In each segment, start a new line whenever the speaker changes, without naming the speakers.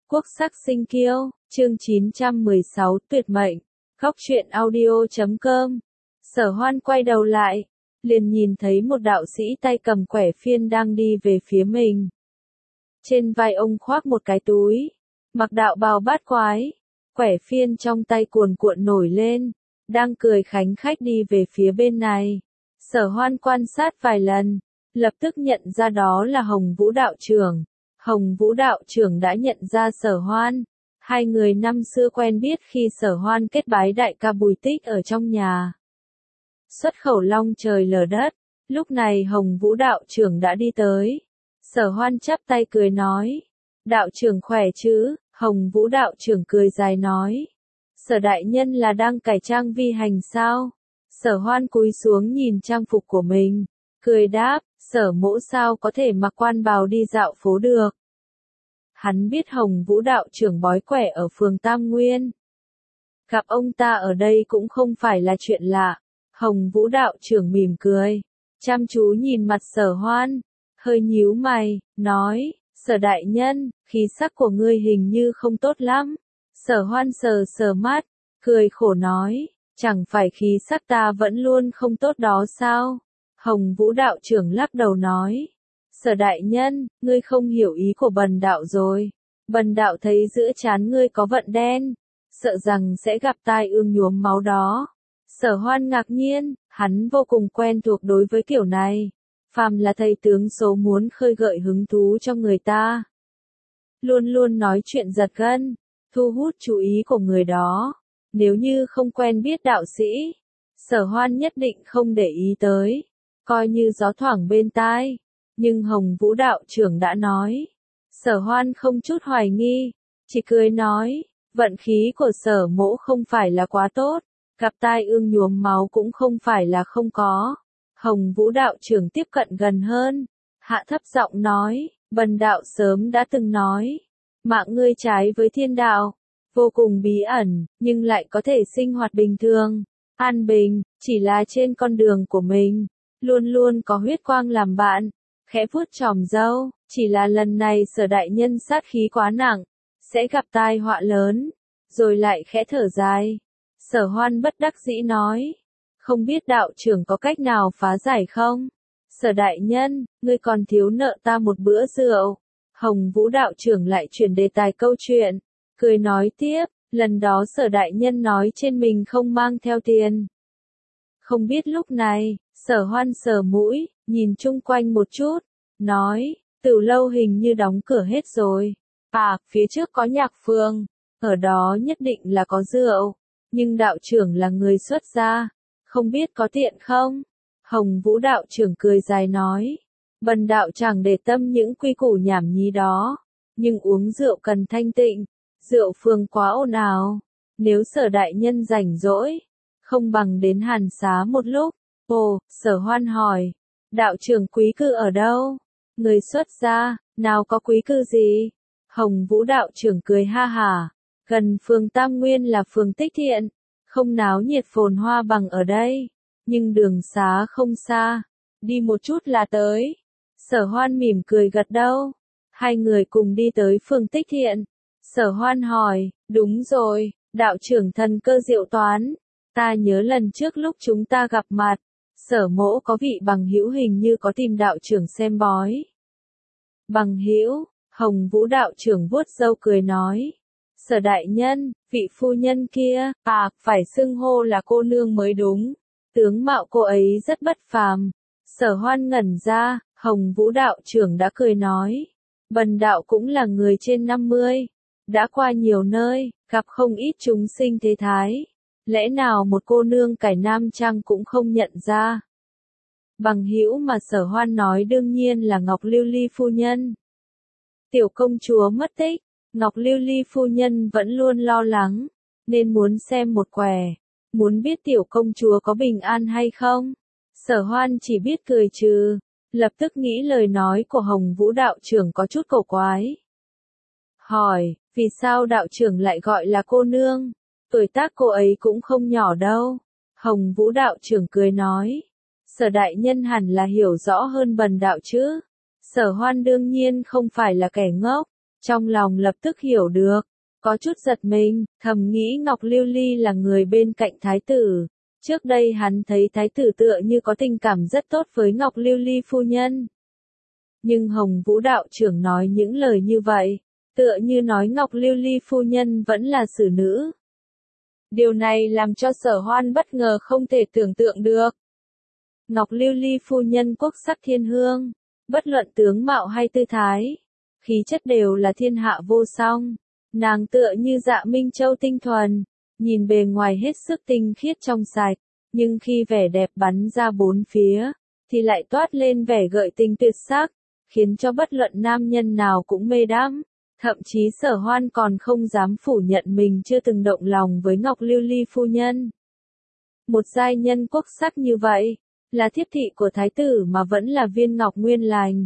Quốc sắc sinh kiêu, chương 916 tuyệt mệnh, khóc truyện audio.com. Sở Hoan quay đầu lại, liền nhìn thấy một đạo sĩ tay cầm quẻ phiên đang đi về phía mình. Trên vai ông khoác một cái túi, mặc đạo bào bát quái, quẻ phiên trong tay cuồn cuộn nổi lên, đang cười khánh khách đi về phía bên này. Sở Hoan quan sát vài lần, lập tức nhận ra đó là Hồng Vũ đạo trưởng. Hồng Vũ đạo trưởng đã nhận ra Sở Hoan. Hai người năm xưa quen biết khi Sở Hoan kết bái đại ca Bùi Tích ở trong nhà. Xuất khẩu long trời lở đất, lúc này Hồng Vũ đạo trưởng đã đi tới. Sở Hoan chắp tay cười nói, đạo trưởng khỏe chứ? Hồng Vũ đạo trưởng cười dài nói, Sở đại nhân là đang cải trang vi hành sao? Sở Hoan cúi xuống nhìn trang phục của mình, cười đáp, Sở mỗ sao có thể mặc quan bào đi dạo phố được. Hắn biết Hồng Vũ đạo trưởng bói quẻ ở phường Tam Nguyên. Gặp ông ta ở đây cũng không phải là chuyện lạ. Hồng Vũ đạo trưởng mỉm cười, chăm chú nhìn mặt Sở Hoan, hơi nhíu mày, nói, Sở đại nhân, khí sắc của ngươi hình như không tốt lắm. Sở Hoan sờ sờ mắt, cười khổ nói, chẳng phải khí sắc ta vẫn luôn không tốt đó sao? Hồng Vũ đạo trưởng lắc đầu nói, Sở đại nhân, ngươi không hiểu ý của bần đạo rồi. Bần đạo thấy giữa trán ngươi có vận đen, sợ rằng sẽ gặp tai ương nhuốm máu đó. Sở Hoan ngạc nhiên, hắn vô cùng quen thuộc đối với kiểu này. Phàm là thầy tướng số muốn khơi gợi hứng thú cho người ta, luôn luôn nói chuyện giật gân, thu hút chú ý của người đó. Nếu như không quen biết đạo sĩ, Sở Hoan nhất định không để ý tới, coi như gió thoảng bên tai. Nhưng Hồng Vũ đạo trưởng đã nói, Sở Hoan không chút hoài nghi, chỉ cười nói, vận khí của Sở mỗ không phải là quá tốt, gặp tai ương nhuốm máu cũng không phải là không có. Hồng Vũ đạo trưởng tiếp cận gần hơn, hạ thấp giọng nói, bần đạo sớm đã từng nói, mạng ngươi trái với thiên đạo, vô cùng bí ẩn, nhưng lại có thể sinh hoạt bình thường, an bình, chỉ là trên con đường của mình, luôn luôn có huyết quang làm bạn. Khẽ vuốt chòm râu, chỉ là lần này Sở đại nhân sát khí quá nặng, sẽ gặp tai họa lớn, rồi lại khẽ thở dài. Sở Hoan bất đắc dĩ nói, không biết đạo trưởng có cách nào phá giải không? Sở đại nhân, ngươi còn thiếu nợ ta một bữa rượu. Hồng Vũ đạo trưởng lại chuyển đề tài câu chuyện, cười nói tiếp, lần đó Sở đại nhân nói trên mình không mang theo tiền. Không biết lúc này, Sở Hoan sờ mũi, nhìn chung quanh một chút, nói, Tửu lâu hình như đóng cửa hết rồi. À, phía trước có nhạc phường, ở đó nhất định là có rượu, nhưng đạo trưởng là người xuất gia, không biết có tiện không? Hồng Vũ đạo trưởng cười dài nói, bần đạo chẳng để tâm những quy củ nhảm nhí đó, nhưng uống rượu cần thanh tịnh, rượu phường quá ồn ào, nếu Sở đại nhân rảnh rỗi, không bằng đến Hàn Xá một lúc. Ồ, Sở Hoan hỏi, đạo trưởng quý cư ở đâu? Người xuất gia, nào có quý cư gì? Hồng Vũ đạo trưởng cười ha hả, gần phường Tam Nguyên là phường Tích Thiện, không náo nhiệt phồn hoa bằng ở đây, nhưng đường xá không xa, đi một chút là tới. Sở Hoan mỉm cười gật đầu, hai người cùng đi tới phường Tích Thiện. Sở Hoan hỏi, đúng rồi, đạo trưởng thần cơ diệu toán, ta nhớ lần trước lúc chúng ta gặp mặt, Sở mỗ có vị bằng hữu hình như có tìm đạo trưởng xem bói. Bằng hữu? Hồng Vũ đạo trưởng vuốt râu cười nói, Sở đại nhân, vị phu nhân kia, à, phải xưng hô là cô nương mới đúng. Tướng mạo cô ấy rất bất phàm. Sở Hoan ngẩn ra, Hồng Vũ đạo trưởng đã cười nói, bần đạo cũng là người trên 50, đã qua nhiều nơi, gặp không ít chúng sinh thế thái. Lẽ nào một cô nương cải nam trang cũng không nhận ra? Bằng hữu mà Sở Hoan nói đương nhiên là Ngọc Lưu Ly phu nhân. Tiểu công chúa mất tích, Ngọc Lưu Ly phu nhân vẫn luôn lo lắng, nên muốn xem một quẻ, muốn biết tiểu công chúa có bình an hay không. Sở Hoan chỉ biết cười trừ, lập tức nghĩ lời nói của Hồng Vũ đạo trưởng có chút cổ quái. Hỏi, vì sao đạo trưởng lại gọi là cô nương? Tuổi tác cô ấy cũng không nhỏ đâu. Hồng Vũ đạo trưởng cười nói, Sở đại nhân hẳn là hiểu rõ hơn bần đạo chứ. Sở Hoan đương nhiên không phải là kẻ ngốc, Trong lòng lập tức hiểu được, có chút giật mình, thầm nghĩ Ngọc Lưu Ly là người bên cạnh thái tử. Trước đây hắn thấy thái tử tựa như có tình cảm rất tốt với Ngọc Lưu Ly phu nhân. Nhưng Hồng Vũ đạo trưởng nói những lời như vậy, tựa như nói Ngọc Lưu Ly phu nhân vẫn là xử nữ. Điều này làm cho Sở Hoan bất ngờ không thể tưởng tượng được. Ngọc Lưu Ly phu nhân quốc sắc thiên hương, bất luận tướng mạo hay tư thái, khí chất đều là thiên hạ vô song. Nàng tựa như Dạ Minh Châu tinh thuần, nhìn bề ngoài hết sức tinh khiết trong sạch, nhưng khi vẻ đẹp bắn ra bốn phía, thì lại toát lên vẻ gợi tình tuyệt sắc, khiến cho bất luận nam nhân nào cũng mê đắm. Thậm chí Sở Hoan còn không dám phủ nhận mình chưa từng động lòng với Ngọc Lưu Ly phu nhân. Một giai nhân quốc sắc như vậy, là thiếp thị của thái tử mà vẫn là viên ngọc nguyên lành.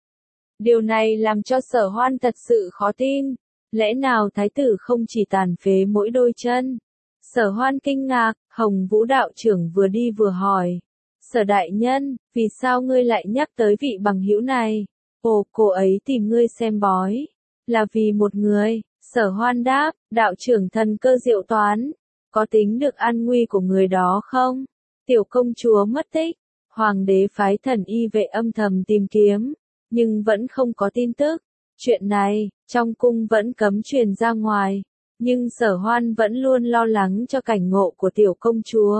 Điều này làm cho Sở Hoan thật sự khó tin, lẽ nào thái tử không chỉ tàn phế mỗi đôi chân? Sở Hoan kinh ngạc, Hồng Vũ đạo trưởng vừa đi vừa hỏi. Sở đại nhân, vì sao ngươi lại nhắc tới vị bằng hữu này? Ồ, cô ấy tìm ngươi xem bói. Là vì một người, Sở Hoan đáp, đạo trưởng thần cơ diệu toán. Có tính được an nguy của người đó không? Tiểu công chúa mất tích. Hoàng đế phái thần y vệ âm thầm tìm kiếm, nhưng vẫn không có tin tức. Chuyện này, trong cung vẫn cấm truyền ra ngoài, nhưng Sở Hoan vẫn luôn lo lắng cho cảnh ngộ của tiểu công chúa.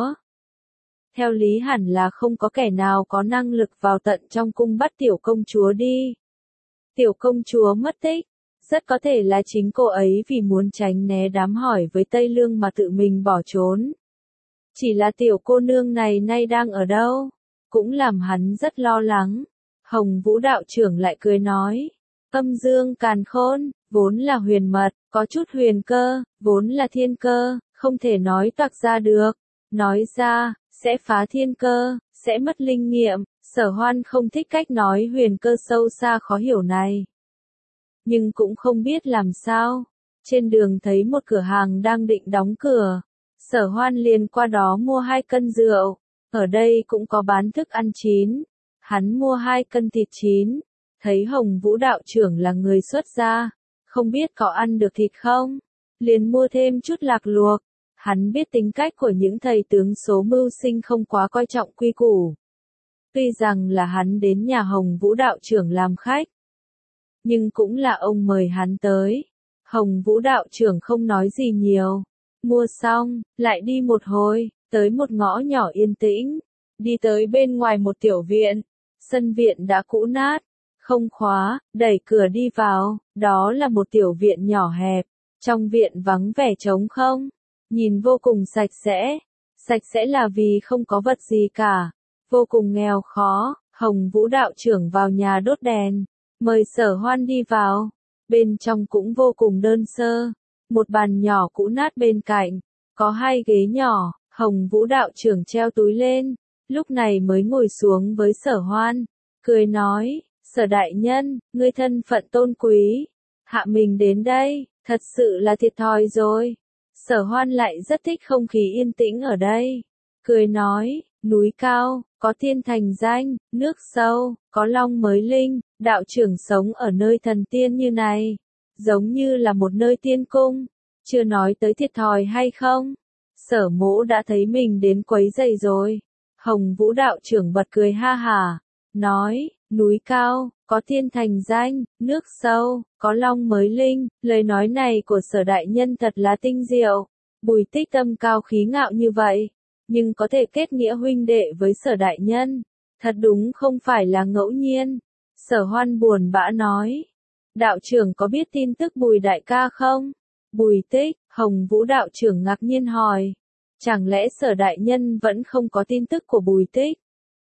Theo lý hẳn là không có kẻ nào có năng lực vào tận trong cung bắt tiểu công chúa đi. Tiểu công chúa mất tích, rất có thể là chính cô ấy vì muốn tránh né đám hỏi với Tây Lương mà tự mình bỏ trốn. Chỉ là tiểu cô nương này nay đang ở đâu, cũng làm hắn rất lo lắng. Hồng Vũ đạo trưởng lại cười nói, âm dương càn khôn, vốn là huyền mật, có chút huyền cơ, vốn là thiên cơ, không thể nói toạc ra được. Nói ra, sẽ phá thiên cơ, sẽ mất linh nghiệm. Sở Hoan không thích cách nói huyền cơ sâu xa khó hiểu này. Nhưng cũng không biết làm sao. Trên đường thấy một cửa hàng đang định đóng cửa. Sở Hoan liền qua đó mua 2 cân rượu. Ở đây cũng có bán thức ăn chín. Hắn mua 2 cân thịt chín. Thấy Hồng Vũ đạo trưởng là người xuất gia, không biết có ăn được thịt không? Liền mua thêm chút lạc luộc. Hắn biết tính cách của những thầy tướng số mưu sinh không quá coi trọng quy củ. Tuy rằng là hắn đến nhà Hồng Vũ đạo trưởng làm khách, nhưng cũng là ông mời hắn tới. Hồng Vũ đạo trưởng không nói gì nhiều. Mua xong, lại đi một hồi, tới một ngõ nhỏ yên tĩnh. Đi tới bên ngoài một tiểu viện. Sân viện đã cũ nát, không khóa, đẩy cửa đi vào. Đó là một tiểu viện nhỏ hẹp. Trong viện vắng vẻ trống không. Nhìn vô cùng sạch sẽ. Sạch sẽ là vì không có vật gì cả. Vô cùng nghèo khó. Hồng Vũ đạo trưởng vào nhà đốt đèn. Mời Sở Hoan đi vào. Bên trong cũng vô cùng đơn sơ. Một bàn nhỏ cũ nát bên cạnh. Có 2 ghế nhỏ. Hồng Vũ đạo trưởng treo túi lên. Lúc này mới ngồi xuống với Sở Hoan. Cười nói, Sở đại nhân, ngươi thân phận tôn quý. Hạ mình đến đây, thật sự là thiệt thòi rồi. Sở Hoan lại rất thích không khí yên tĩnh ở đây. Cười nói, núi cao, có thiên thành danh, nước sâu, có long mới linh, đạo trưởng sống ở nơi thần tiên như này. Giống như là một nơi tiên cung. Chưa nói tới thiệt thòi hay không? Sở Mỗ đã thấy mình đến quấy rầy rồi. Hồng Vũ đạo trưởng bật cười ha hả. Nói, núi cao, có thiên thành danh, nước sâu, có long mới linh. Lời nói này của Sở đại nhân thật là tinh diệu. Bùi Tích tâm cao khí ngạo như vậy, nhưng có thể kết nghĩa huynh đệ với Sở đại nhân. Thật đúng không phải là ngẫu nhiên. Sở Hoan buồn bã nói. Đạo trưởng có biết tin tức Bùi đại ca không? Bùi Tích, Hồng Vũ đạo trưởng ngạc nhiên hỏi. Chẳng lẽ Sở đại nhân vẫn không có tin tức của Bùi Tích?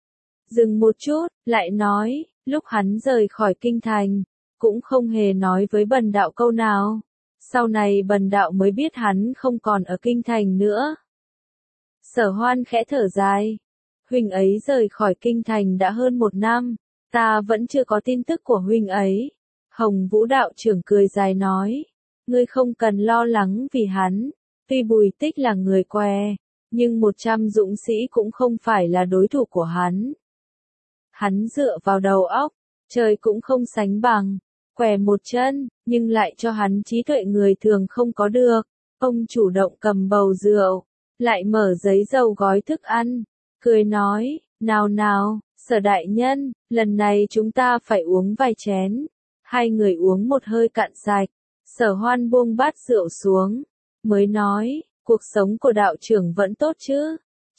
Dừng một chút, lại nói, lúc hắn rời khỏi kinh thành, cũng không hề nói với Bần đạo câu nào. Sau này Bần đạo mới biết hắn không còn ở kinh thành nữa. Sở Hoan khẽ thở dài. Huynh ấy rời khỏi kinh thành đã hơn 1 năm, ta vẫn chưa có tin tức của huynh ấy. Hồng Vũ đạo trưởng cười dài nói, ngươi không cần lo lắng vì hắn. Tuy Bùi Tích là người què, nhưng 100 dũng sĩ cũng không phải là đối thủ của hắn. Hắn dựa vào đầu óc, trời cũng không sánh bằng. què một chân, nhưng lại cho hắn trí tuệ người thường không có được. Ông chủ động cầm bầu rượu, lại mở giấy dầu gói thức ăn, cười nói, nào nào, Sở đại nhân, lần này chúng ta phải uống vài chén. Hai người uống một hơi cạn sạch, Sở Hoan buông bát rượu xuống, mới nói, cuộc sống của đạo trưởng vẫn tốt chứ?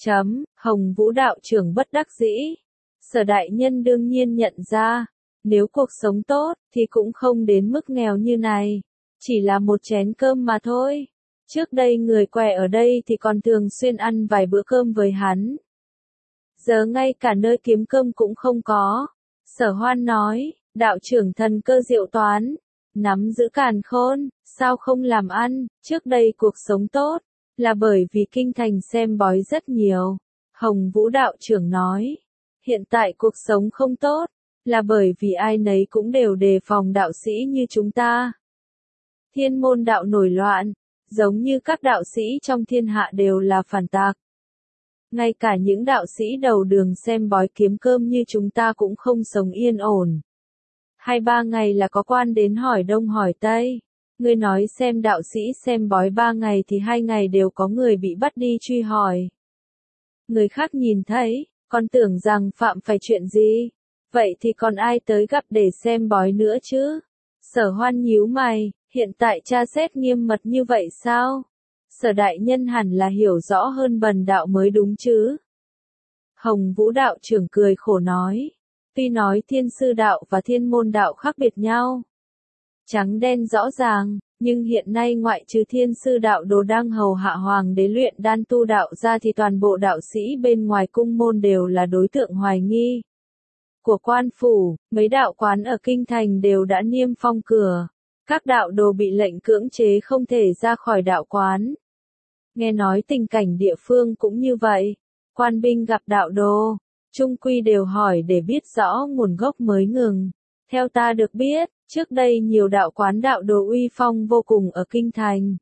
Hồng Vũ đạo trưởng bất đắc dĩ. Sở đại nhân đương nhiên nhận ra, nếu cuộc sống tốt, thì cũng không đến mức nghèo như này. Chỉ là một chén cơm mà thôi. Trước đây người què ở đây thì còn thường xuyên ăn vài bữa cơm với hắn. Giờ ngay cả nơi kiếm cơm cũng không có. Sở Hoan nói, đạo trưởng thần cơ diệu toán, nắm giữ càn khôn, sao không làm ăn, trước đây cuộc sống tốt, là bởi vì kinh thành xem bói rất nhiều. Hồng Vũ đạo trưởng nói, hiện tại cuộc sống không tốt, là bởi vì ai nấy cũng đều đề phòng đạo sĩ như chúng ta. Thiên môn đạo nổi loạn, giống như các đạo sĩ trong thiên hạ đều là phản tặc. Ngay cả những đạo sĩ đầu đường xem bói kiếm cơm như chúng ta cũng không sống yên ổn. 2-3 ngày là có quan đến hỏi đông hỏi tây. Ngươi nói xem đạo sĩ xem bói 3 ngày thì 2 ngày đều có người bị bắt đi truy hỏi. Người khác nhìn thấy, còn tưởng rằng phạm phải chuyện gì. Vậy thì còn ai tới gặp để xem bói nữa chứ? Sở Hoan nhíu mày, hiện tại tra xét nghiêm mật như vậy sao? Sở đại nhân hẳn là hiểu rõ hơn bần đạo mới đúng chứ? Hồng Vũ đạo trưởng cười khổ nói. Tuy nói thiên sư đạo và thiên môn đạo khác biệt nhau, trắng đen rõ ràng, nhưng hiện nay ngoại trừ thiên sư đạo đồ đang hầu hạ hoàng đế luyện đan tu đạo ra thì toàn bộ đạo sĩ bên ngoài cung môn đều là đối tượng hoài nghi của quan phủ. Mấy đạo quán ở kinh thành đều đã niêm phong cửa, các đạo đồ bị lệnh cưỡng chế không thể ra khỏi đạo quán. Nghe nói tình cảnh địa phương cũng như vậy, quan binh gặp đạo đồ, chung quy đều hỏi để biết rõ nguồn gốc mới ngừng. Theo ta được biết, trước đây nhiều đạo quán đạo đồ uy phong vô cùng ở kinh thành,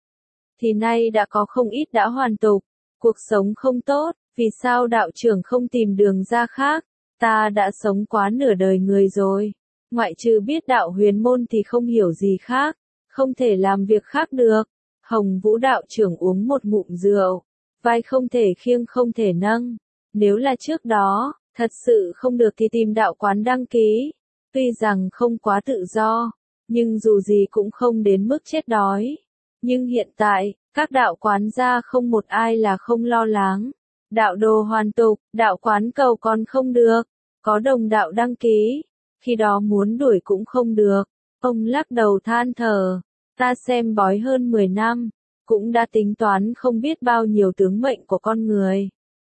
thì nay đã có không ít đã hoàn tục, cuộc sống không tốt, vì sao đạo trưởng không tìm đường ra khác? Ta đã sống quá nửa đời người rồi, ngoại trừ biết đạo huyền môn thì không hiểu gì khác, không thể làm việc khác được. Hồng Vũ đạo trưởng uống một ngụm rượu, vai không thể khiêng không thể nâng. Nếu là trước đó, thật sự không được thì tìm đạo quán đăng ký. Tuy rằng không quá tự do, nhưng dù gì cũng không đến mức chết đói. Nhưng hiện tại, các đạo quán gia không một ai là không lo lắng. Đạo đồ hoàn tục, đạo quán cầu còn không được, có đồng đạo đăng ký, khi đó muốn đuổi cũng không được. Ông lắc đầu than thở, ta xem bói hơn 10 năm, cũng đã tính toán không biết bao nhiêu tướng mệnh của con người.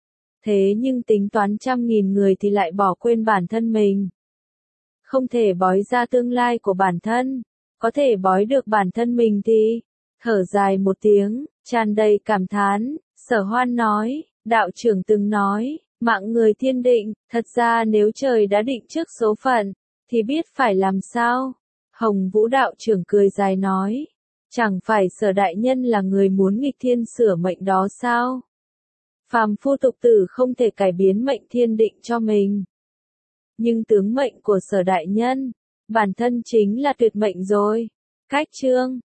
Thế nhưng tính toán 100.000 người thì lại bỏ quên bản thân mình. Không thể bói ra tương lai của bản thân, có thể bói được bản thân mình thì, thở dài một tiếng, tràn đầy cảm thán, Sở Hoan nói, đạo trưởng từng nói, mạng người thiên định, thật ra nếu trời đã định trước số phận, thì biết phải làm sao. Hồng Vũ đạo trưởng cười dài nói, chẳng phải Sở đại nhân là người muốn nghịch thiên sửa mệnh đó sao? Phàm phu tục tử không thể cải biến mệnh thiên định cho mình. Nhưng tướng mệnh của Sở đại nhân, bản thân chính là tuyệt mệnh rồi. Cách chương